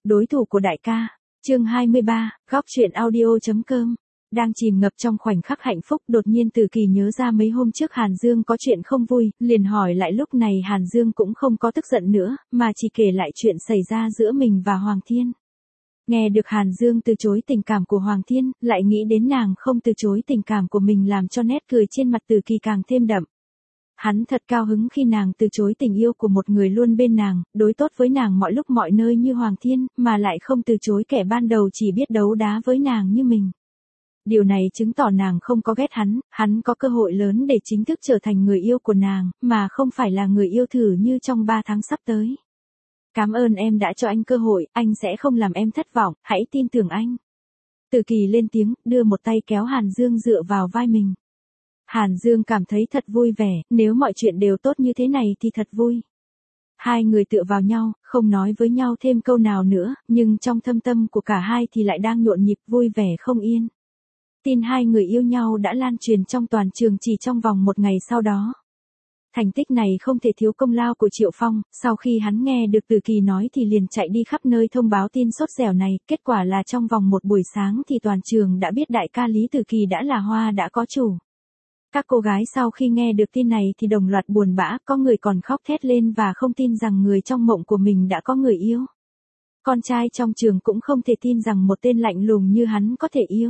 đối thủ của đại ca. Chương 23, góc truyện audio.com. Đang chìm ngập trong khoảnh khắc hạnh phúc, đột nhiên Từ Kỳ nhớ ra mấy hôm trước Hàn Dương có chuyện không vui, liền hỏi lại. Lúc này Hàn Dương cũng không có tức giận nữa, mà chỉ kể lại chuyện xảy ra giữa mình và Hoàng Thiên. Nghe được Hàn Dương từ chối tình cảm của Hoàng Thiên, lại nghĩ đến nàng không từ chối tình cảm của mình, làm cho nét cười trên mặt Từ Kỳ càng thêm đậm. Hắn thật cao hứng khi nàng từ chối tình yêu của một người luôn bên nàng, đối tốt với nàng mọi lúc mọi nơi như Hoàng Thiên, mà lại không từ chối kẻ ban đầu chỉ biết đấu đá với nàng như mình. Điều này chứng tỏ nàng không có ghét hắn có cơ hội lớn để chính thức trở thành người yêu của nàng, mà không phải là người yêu thử như trong 3 tháng sắp tới. Cảm ơn em đã cho anh cơ hội, anh sẽ không làm em thất vọng, hãy tin tưởng anh. Từ Kỳ lên tiếng, đưa một tay kéo Hàn Dương dựa vào vai mình. Hàn Dương cảm thấy thật vui vẻ, nếu mọi chuyện đều tốt như thế này thì thật vui. Hai người tựa vào nhau, không nói với nhau thêm câu nào nữa, nhưng trong thâm tâm của cả hai thì lại đang nhộn nhịp vui vẻ không yên. Tin hai người yêu nhau đã lan truyền trong toàn trường chỉ trong vòng 1 ngày sau đó. Thành tích này không thể thiếu công lao của Triệu Phong, sau khi hắn nghe được Từ Kỳ nói thì liền chạy đi khắp nơi thông báo tin sốt dẻo này, kết quả là trong vòng một buổi sáng thì toàn trường đã biết đại ca Lý Từ Kỳ đã là hoa đã có chủ. Các cô gái sau khi nghe được tin này thì đồng loạt buồn bã, có người còn khóc thét lên và không tin rằng người trong mộng của mình đã có người yêu. Con trai trong trường cũng không thể tin rằng một tên lạnh lùng như hắn có thể yêu.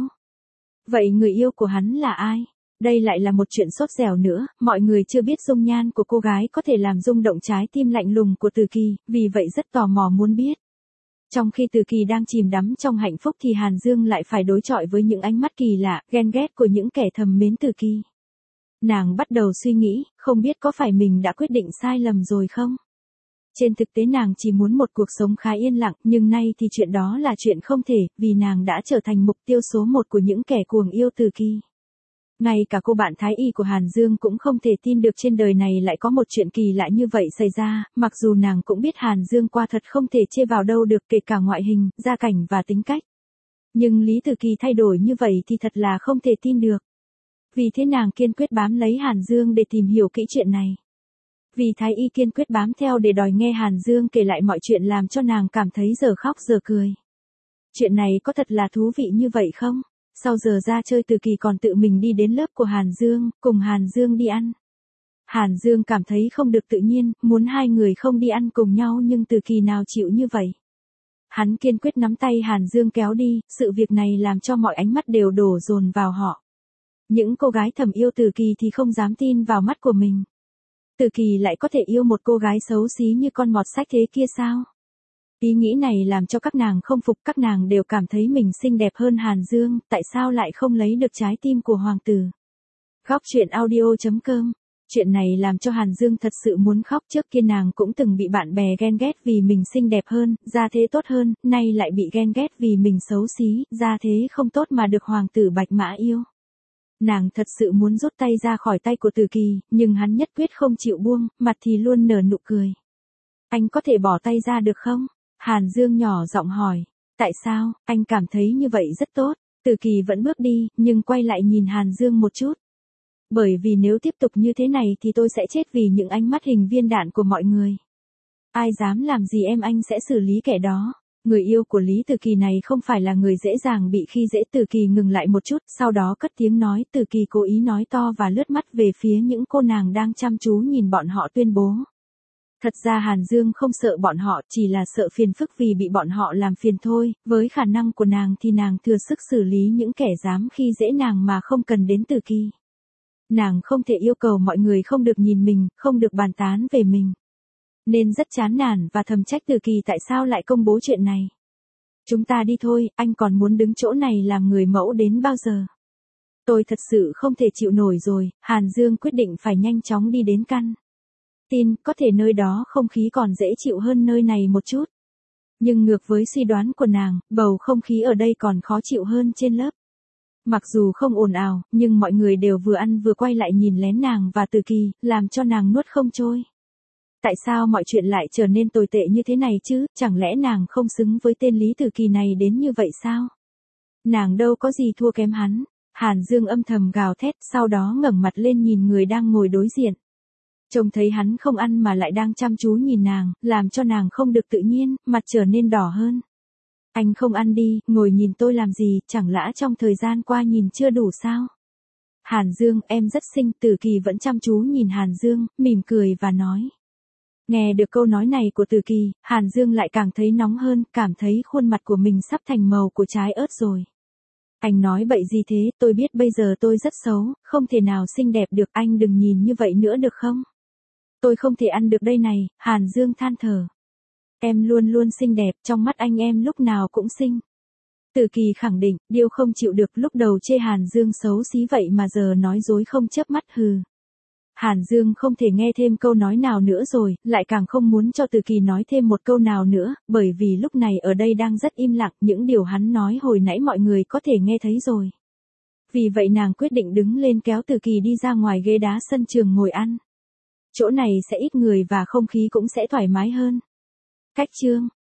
Vậy người yêu của hắn là ai? Đây lại là một chuyện sốt dẻo nữa, mọi người chưa biết dung nhan của cô gái có thể làm rung động trái tim lạnh lùng của Từ Kỳ, vì vậy rất tò mò muốn biết. Trong khi Từ Kỳ đang chìm đắm trong hạnh phúc thì Hàn Dương lại phải đối chọi với những ánh mắt kỳ lạ, ghen ghét của những kẻ thầm mến Từ Kỳ. Nàng bắt đầu suy nghĩ, không biết có phải mình đã quyết định sai lầm rồi không? Trên thực tế nàng chỉ muốn một cuộc sống khá yên lặng, nhưng nay thì chuyện đó là chuyện không thể, vì nàng đã trở thành mục tiêu số 1 của những kẻ cuồng yêu Từ Kỳ. Ngay cả cô bạn Thái Y của Hàn Dương cũng không thể tin được trên đời này lại có một chuyện kỳ lạ như vậy xảy ra, mặc dù nàng cũng biết Hàn Dương qua thật không thể chê vào đâu được, kể cả ngoại hình, gia cảnh và tính cách. Nhưng Lý Từ Kỳ thay đổi như vậy thì thật là không thể tin được. Vì thế nàng kiên quyết bám lấy Hàn Dương để tìm hiểu kỹ chuyện này. Vì Thái Y kiên quyết bám theo để đòi nghe Hàn Dương kể lại mọi chuyện làm cho nàng cảm thấy giờ khóc giờ cười. Chuyện này có thật là thú vị như vậy không? Sau giờ ra chơi Từ Kỳ còn tự mình đi đến lớp của Hàn Dương, cùng Hàn Dương đi ăn. Hàn Dương cảm thấy không được tự nhiên, muốn hai người không đi ăn cùng nhau nhưng Từ Kỳ nào chịu như vậy. Hắn kiên quyết nắm tay Hàn Dương kéo đi, sự việc này làm cho mọi ánh mắt đều đổ dồn vào họ. Những cô gái thầm yêu Từ Kỳ thì không dám tin vào mắt của mình. Từ Kỳ lại có thể yêu một cô gái xấu xí như con mọt sách thế kia sao? Ý nghĩ này làm cho các nàng không phục, các nàng đều cảm thấy mình xinh đẹp hơn Hàn Dương, tại sao lại không lấy được trái tim của hoàng tử? Góc truyện audio.com. Chuyện này làm cho Hàn Dương thật sự muốn khóc, trước kia nàng cũng từng bị bạn bè ghen ghét vì mình xinh đẹp hơn, gia thế tốt hơn, nay lại bị ghen ghét vì mình xấu xí, gia thế không tốt mà được hoàng tử Bạch Mã yêu. Nàng thật sự muốn rút tay ra khỏi tay của Từ Kỳ, nhưng hắn nhất quyết không chịu buông, mặt thì luôn nở nụ cười. Anh có thể bỏ tay ra được không? Hàn Dương nhỏ giọng hỏi. Tại sao? Anh cảm thấy như vậy rất tốt. Từ Kỳ vẫn bước đi, nhưng quay lại nhìn Hàn Dương một chút. Bởi vì nếu tiếp tục như thế này thì tôi sẽ chết vì những ánh mắt hình viên đạn của mọi người. Ai dám làm gì em, anh sẽ xử lý kẻ đó. Người yêu của Lý Từ Kỳ này không phải là người dễ dàng bị khi dễ. Từ Kỳ ngừng lại một chút, sau đó cất tiếng nói. Từ Kỳ cố ý nói to và lướt mắt về phía những cô nàng đang chăm chú nhìn bọn họ tuyên bố. Thật ra Hàn Dương không sợ bọn họ, chỉ là sợ phiền phức vì bị bọn họ làm phiền thôi, với khả năng của nàng thì nàng thừa sức xử lý những kẻ dám khi dễ nàng mà không cần đến Từ Kỳ. Nàng không thể yêu cầu mọi người không được nhìn mình, không được bàn tán về mình. Nên rất chán nản và thầm trách Từ Kỳ tại sao lại công bố chuyện này. Chúng ta đi thôi, anh còn muốn đứng chỗ này làm người mẫu đến bao giờ? Tôi thật sự không thể chịu nổi rồi. Hàn Dương quyết định phải nhanh chóng đi đến căn tin, có thể nơi đó không khí còn dễ chịu hơn nơi này một chút. Nhưng ngược với suy đoán của nàng, bầu không khí ở đây còn khó chịu hơn trên lớp. Mặc dù không ồn ào, nhưng mọi người đều vừa ăn vừa quay lại nhìn lén nàng và Từ Kỳ, làm cho nàng nuốt không trôi. Tại sao mọi chuyện lại trở nên tồi tệ như thế này chứ, chẳng lẽ nàng không xứng với tên Lý Từ Kỳ này đến như vậy sao? Nàng đâu có gì thua kém hắn. Hàn Dương âm thầm gào thét, sau đó ngẩng mặt lên nhìn người đang ngồi đối diện. Trông thấy hắn không ăn mà lại đang chăm chú nhìn nàng, làm cho nàng không được tự nhiên, mặt trở nên đỏ hơn. Anh không ăn đi, ngồi nhìn tôi làm gì, chẳng lẽ trong thời gian qua nhìn chưa đủ sao? Hàn Dương, em rất xinh, Từ Kỳ vẫn chăm chú nhìn Hàn Dương, mỉm cười và nói. Nghe được câu nói này của Từ Kỳ, Hàn Dương lại càng thấy nóng hơn, cảm thấy khuôn mặt của mình sắp thành màu của trái ớt rồi. Anh nói bậy gì thế, tôi biết bây giờ tôi rất xấu, không thể nào xinh đẹp được, anh đừng nhìn như vậy nữa được không? Tôi không thể ăn được đây này, Hàn Dương than thở. Em luôn luôn xinh đẹp, trong mắt anh em lúc nào cũng xinh. Từ Kỳ khẳng định, điều không chịu được, lúc đầu chê Hàn Dương xấu xí vậy mà giờ nói dối không chớp mắt hừ. Hàn Dương không thể nghe thêm câu nói nào nữa rồi, lại càng không muốn cho Từ Kỳ nói thêm một câu nào nữa, bởi vì lúc này ở đây đang rất im lặng, những điều hắn nói hồi nãy mọi người có thể nghe thấy rồi. Vì vậy nàng quyết định đứng lên kéo Từ Kỳ đi ra ngoài ghế đá sân trường ngồi ăn. Chỗ này sẽ ít người và không khí cũng sẽ thoải mái hơn. Cách chương